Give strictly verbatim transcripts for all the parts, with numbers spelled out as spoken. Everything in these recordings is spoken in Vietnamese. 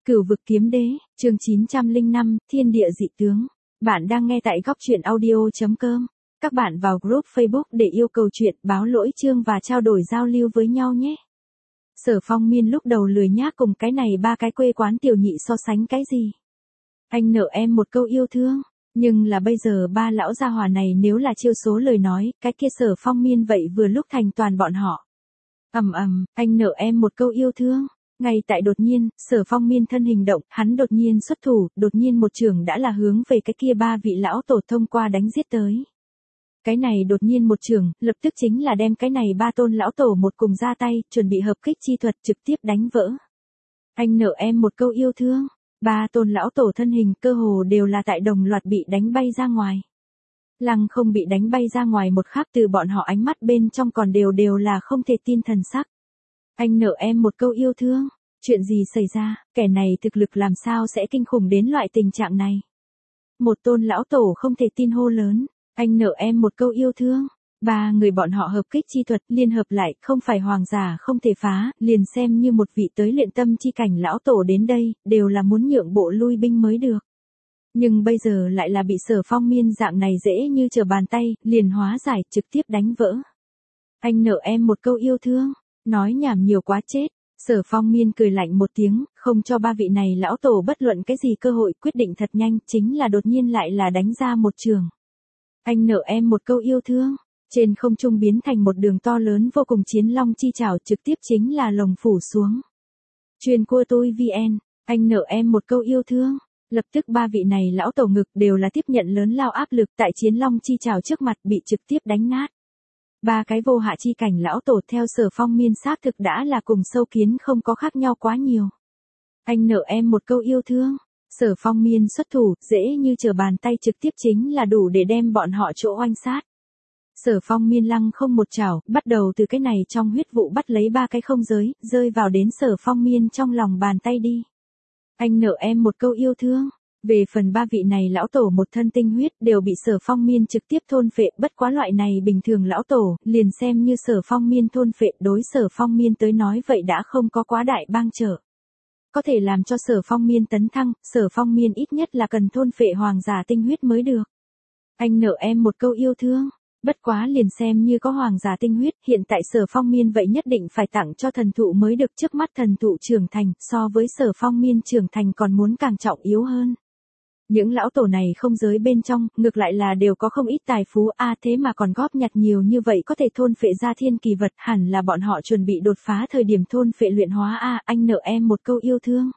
Cửu vực kiếm đế, chương chín trăm lẻ năm, thiên địa dị tướng. Bạn đang nghe tại góc truyện audio.com. Các bạn vào group Facebook để yêu cầu chuyện, báo lỗi chương và trao đổi giao lưu với nhau nhé. Sở Phong Miên lúc đầu lười nhác cùng cái này ba cái quê quán tiểu nhị so sánh cái gì. Anh nợ em một câu yêu thương, nhưng là bây giờ ba lão gia hỏa này nếu là chiêu số lời nói, cái kia Sở Phong Miên vậy vừa lúc thành toàn bọn họ. Ầm ầm, anh nợ em một câu yêu thương. Ngay tại đột nhiên, Sở Phong Miên thân hình động, hắn đột nhiên xuất thủ, đột nhiên một trường đã là hướng về cái kia ba vị lão tổ thông qua đánh giết tới. Cái này đột nhiên một trường, lập tức chính là đem cái này ba tôn lão tổ một cùng ra tay, chuẩn bị hợp kích chi thuật trực tiếp đánh vỡ. Anh nợ em một câu yêu thương, ba tôn lão tổ thân hình cơ hồ đều là tại đồng loạt bị đánh bay ra ngoài. Lăng không bị đánh bay ra ngoài một khắc từ bọn họ ánh mắt bên trong còn đều đều là không thể tin thần sắc. Anh nợ em một câu yêu thương, chuyện gì xảy ra, kẻ này thực lực làm sao sẽ kinh khủng đến loại tình trạng này. Một tôn lão tổ không thể tin hô lớn, anh nợ em một câu yêu thương, ba người bọn họ hợp kích chi thuật liên hợp lại không phải hoàng giả không thể phá, liền xem như một vị tới luyện tâm chi cảnh lão tổ đến đây, đều là muốn nhượng bộ lui binh mới được. Nhưng bây giờ lại là bị Sở Phong Miên dạng này dễ như trở bàn tay, liền hóa giải trực tiếp đánh vỡ. Anh nợ em một câu yêu thương. Nói nhảm nhiều quá chết, Sở Phong Miên cười lạnh một tiếng, không cho ba vị này lão tổ bất luận cái gì cơ hội, quyết định thật nhanh, chính là đột nhiên lại là đánh ra một trường. Anh nợ em một câu yêu thương, trên không trung biến thành một đường to lớn vô cùng chiến long chi chảo trực tiếp chính là lồng phủ xuống. Truyền cua tôi vn, anh nợ em một câu yêu thương, lập tức ba vị này lão tổ ngực đều là tiếp nhận lớn lao áp lực tại chiến long chi chảo trước mặt bị trực tiếp đánh nát. Ba cái vô hạ chi cảnh lão tổ theo Sở Phong Miên xác thực đã là cùng sâu kiến không có khác nhau quá nhiều. Anh nợ em một câu yêu thương, Sở Phong Miên xuất thủ, dễ như trở bàn tay trực tiếp chính là đủ để đem bọn họ chỗ oanh sát. Sở Phong Miên lăng không một chảo, bắt đầu từ cái này trong huyết vụ bắt lấy ba cái không giới, rơi vào đến Sở Phong Miên trong lòng bàn tay đi. Anh nợ em một câu yêu thương. Về phần ba vị này lão tổ một thân tinh huyết đều bị Sở Phong Miên trực tiếp thôn phệ, bất quá loại này bình thường lão tổ, liền xem như Sở Phong Miên thôn phệ đối Sở Phong Miên tới nói vậy đã không có quá đại bang trở. Có thể làm cho Sở Phong Miên tấn thăng, Sở Phong Miên ít nhất là cần thôn phệ hoàng giả tinh huyết mới được. Anh nợ em một câu yêu thương, bất quá liền xem như có hoàng giả tinh huyết, hiện tại Sở Phong Miên vậy nhất định phải tặng cho thần thụ mới được, trước mắt thần thụ trưởng thành, so với Sở Phong Miên trưởng thành còn muốn càng trọng yếu hơn. Những lão tổ này không giới bên trong, ngược lại là đều có không ít tài phú a à, thế mà còn góp nhặt nhiều như vậy có thể thôn phệ ra thiên kỳ vật, hẳn là bọn họ chuẩn bị đột phá thời điểm thôn phệ luyện hóa a à, anh nợ em một câu yêu thương.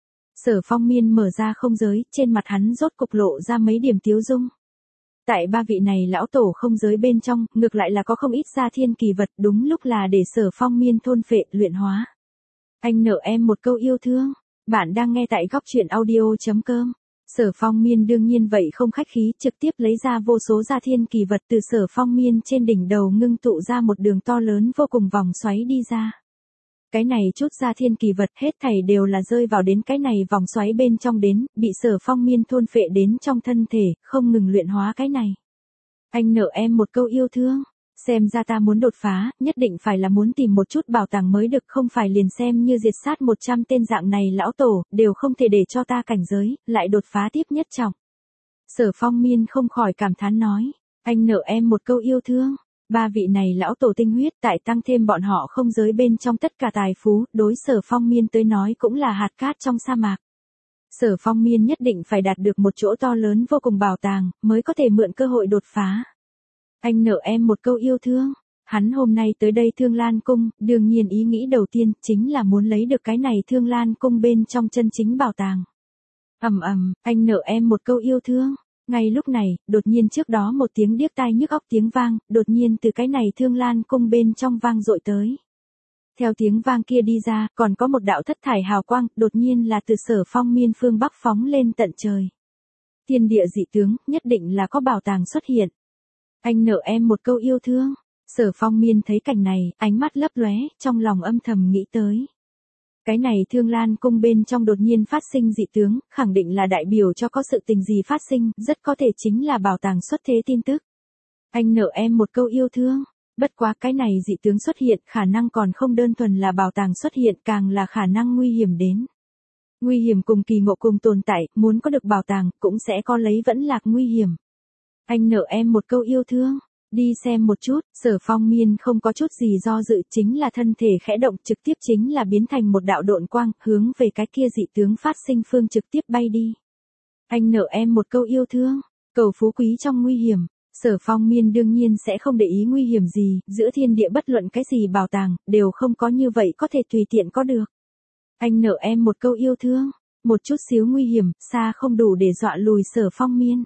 Sở Phong Miên mở ra không giới, trên mặt hắn rốt cục lộ ra mấy điểm tiếu dung. Tại ba vị này lão tổ không giới bên trong, ngược lại là có không ít ra thiên kỳ vật, đúng lúc là để Sở Phong Miên thôn phệ luyện hóa. Anh nợ em một câu yêu thương. Bạn đang nghe tại góc truyện audio.com. Sở Phong Miên đương nhiên vậy không khách khí, trực tiếp lấy ra vô số gia thiên kỳ vật từ Sở Phong Miên trên đỉnh đầu ngưng tụ ra một đường to lớn vô cùng vòng xoáy đi ra. Cái này chút gia thiên kỳ vật hết thảy đều là rơi vào đến cái này vòng xoáy bên trong đến, bị Sở Phong Miên thôn phệ đến trong thân thể, không ngừng luyện hóa cái này. Anh nợ em một câu yêu thương. Xem ra ta muốn đột phá, nhất định phải là muốn tìm một chút bảo tàng mới được, không phải liền xem như diệt sát một trăm tên dạng này lão tổ, đều không thể để cho ta cảnh giới, lại đột phá tiếp nhất trọng. Sở Phong Miên không khỏi cảm thán nói, anh nợ em một câu yêu thương, ba vị này lão tổ tinh huyết tại tăng thêm bọn họ không giới bên trong tất cả tài phú, đối Sở Phong Miên tới nói cũng là hạt cát trong sa mạc. Sở Phong Miên nhất định phải đạt được một chỗ to lớn vô cùng bảo tàng, mới có thể mượn cơ hội đột phá. Anh nợ em một câu yêu thương. Hắn hôm nay tới đây Thương Lan Cung, đương nhiên ý nghĩ đầu tiên chính là muốn lấy được cái này Thương Lan Cung bên trong chân chính bảo tàng. Ầm ầm, anh nợ em một câu yêu thương. Ngay lúc này, đột nhiên trước đó một tiếng điếc tai nhức óc tiếng vang, đột nhiên từ cái này Thương Lan Cung bên trong vang dội tới. Theo tiếng vang kia đi ra, còn có một đạo thất thải hào quang, đột nhiên là từ Sở Phong Miên phương bắc phóng lên tận trời. Thiên địa dị tướng, nhất định là có bảo tàng xuất hiện. Anh nợ em một câu yêu thương. Sở Phong Miên thấy cảnh này, ánh mắt lấp lóe, trong lòng âm thầm nghĩ tới. Cái này Thương Lan Cung bên trong đột nhiên phát sinh dị tướng, khẳng định là đại biểu cho có sự tình gì phát sinh, rất có thể chính là bảo tàng xuất thế tin tức. Anh nợ em một câu yêu thương. Bất quá cái này dị tướng xuất hiện, khả năng còn không đơn thuần là bảo tàng xuất hiện, càng là khả năng nguy hiểm đến. Nguy hiểm cùng kỳ ngộ cùng tồn tại, muốn có được bảo tàng, cũng sẽ có lấy vẫn lạc nguy hiểm. Anh nợ em một câu yêu thương. Đi xem một chút, Sở Phong Miên không có chút gì do dự, chính là thân thể khẽ động, trực tiếp chính là biến thành một đạo độn quang, hướng về cái kia dị tướng phát sinh phương trực tiếp bay đi. Anh nợ em một câu yêu thương, cầu phú quý trong nguy hiểm. Sở Phong Miên đương nhiên sẽ không để ý nguy hiểm gì, giữa thiên địa bất luận cái gì bảo tàng, đều không có như vậy có thể tùy tiện có được. Anh nợ em một câu yêu thương, một chút xíu nguy hiểm, xa không đủ để dọa lùi Sở Phong Miên.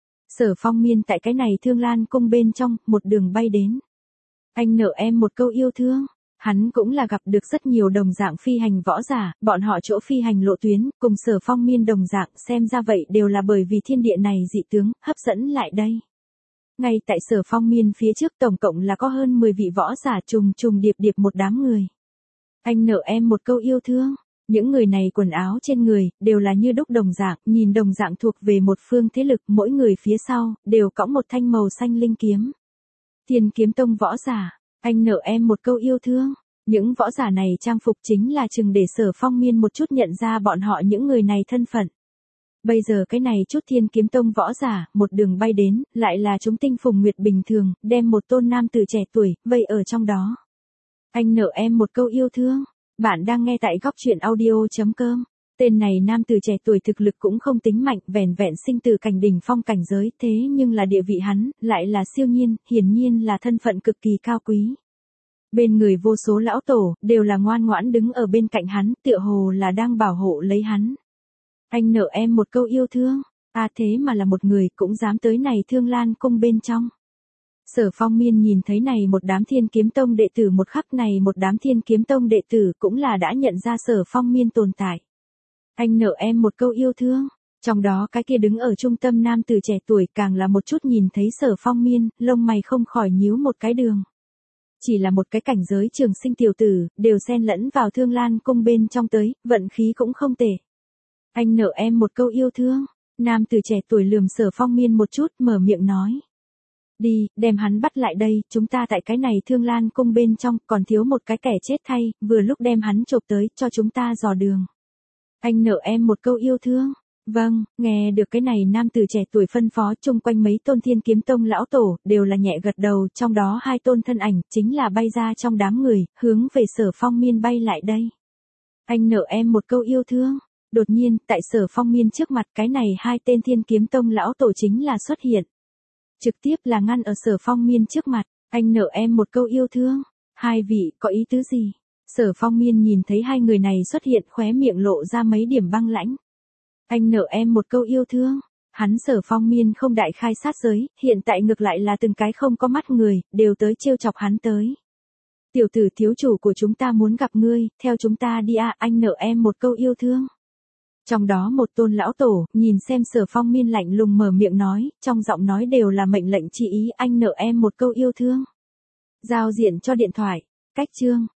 Sở Phong Miên tại cái này Thương Lan cung bên trong, một đường bay đến. Anh nợ em một câu yêu thương. Hắn cũng là gặp được rất nhiều đồng dạng phi hành võ giả, bọn họ chỗ phi hành lộ tuyến, cùng Sở Phong Miên đồng dạng, xem ra vậy đều là bởi vì thiên địa này dị tướng, hấp dẫn lại đây. Ngay tại Sở Phong Miên phía trước tổng cộng là có hơn mười vị võ giả trùng trùng điệp điệp một đám người. Anh nợ em một câu yêu thương. Những người này quần áo trên người, đều là như đúc đồng dạng, nhìn đồng dạng thuộc về một phương thế lực, mỗi người phía sau, đều cõng một thanh màu xanh linh kiếm. Thiên Kiếm Tông võ giả, anh nợ em một câu yêu thương. Những võ giả này trang phục chính là chừng để Sở Phong Miên một chút nhận ra bọn họ những người này thân phận. Bây giờ cái này chút Thiên Kiếm Tông võ giả, một đường bay đến, lại là chúng tinh phùng nguyệt bình thường, đem một tôn nam tử trẻ tuổi, vây ở trong đó. Anh nợ em một câu yêu thương. Bạn đang nghe tại góc truyện audio.com. Tên này nam tử trẻ tuổi thực lực cũng không tính mạnh, vẻn vẹn sinh từ cảnh đỉnh phong cảnh giới, thế nhưng là địa vị hắn, lại là siêu nhiên, hiển nhiên là thân phận cực kỳ cao quý. Bên người vô số lão tổ, đều là ngoan ngoãn đứng ở bên cạnh hắn, tựa hồ là đang bảo hộ lấy hắn. Anh nợ em một câu yêu thương, à thế mà là một người cũng dám tới này Thương Lan cung bên trong. Sở Phong Miên nhìn thấy này một đám Thiên Kiếm Tông đệ tử một khắc này một đám Thiên Kiếm Tông đệ tử cũng là đã nhận ra Sở Phong Miên tồn tại. Anh nợ em một câu yêu thương, trong đó cái kia đứng ở trung tâm nam tử trẻ tuổi càng là một chút nhìn thấy Sở Phong Miên, lông mày không khỏi nhíu một cái đường. Chỉ là một cái cảnh giới trường sinh tiểu tử, đều xen lẫn vào Thương Lan cung bên trong tới, vận khí cũng không tệ. Anh nợ em một câu yêu thương, nam tử trẻ tuổi lườm Sở Phong Miên một chút, mở miệng nói. Đi, đem hắn bắt lại đây, chúng ta tại cái này Thương Lan cung bên trong, còn thiếu một cái kẻ chết thay, vừa lúc đem hắn chộp tới, cho chúng ta dò đường. Anh nợ em một câu yêu thương. Vâng, nghe được cái này nam tử trẻ tuổi phân phó, chung quanh mấy tôn Thiên Kiếm Tông lão tổ, đều là nhẹ gật đầu, trong đó hai tôn thân ảnh, chính là bay ra trong đám người, hướng về Sở Phong Miên bay lại đây. Anh nợ em một câu yêu thương. Đột nhiên, tại Sở Phong Miên trước mặt, cái này hai tên Thiên Kiếm Tông lão tổ chính là xuất hiện. Trực tiếp là ngăn ở Sở Phong Miên trước mặt, anh nợ em một câu yêu thương. Hai vị, có ý tứ gì? Sở Phong Miên nhìn thấy hai người này xuất hiện, khóe miệng lộ ra mấy điểm băng lãnh. Anh nợ em một câu yêu thương. Hắn Sở Phong Miên không đại khai sát giới, hiện tại ngược lại là từng cái không có mắt người, đều tới trêu chọc hắn tới. Tiểu tử thiếu chủ của chúng ta muốn gặp ngươi, theo chúng ta đi à, anh nợ em một câu yêu thương. Trong đó một tôn lão tổ, nhìn xem Sở Phong Miên lạnh lùng mở miệng nói, trong giọng nói đều là mệnh lệnh chỉ ý, anh nợ em một câu yêu thương. Giao diện cho điện thoại, cách chương,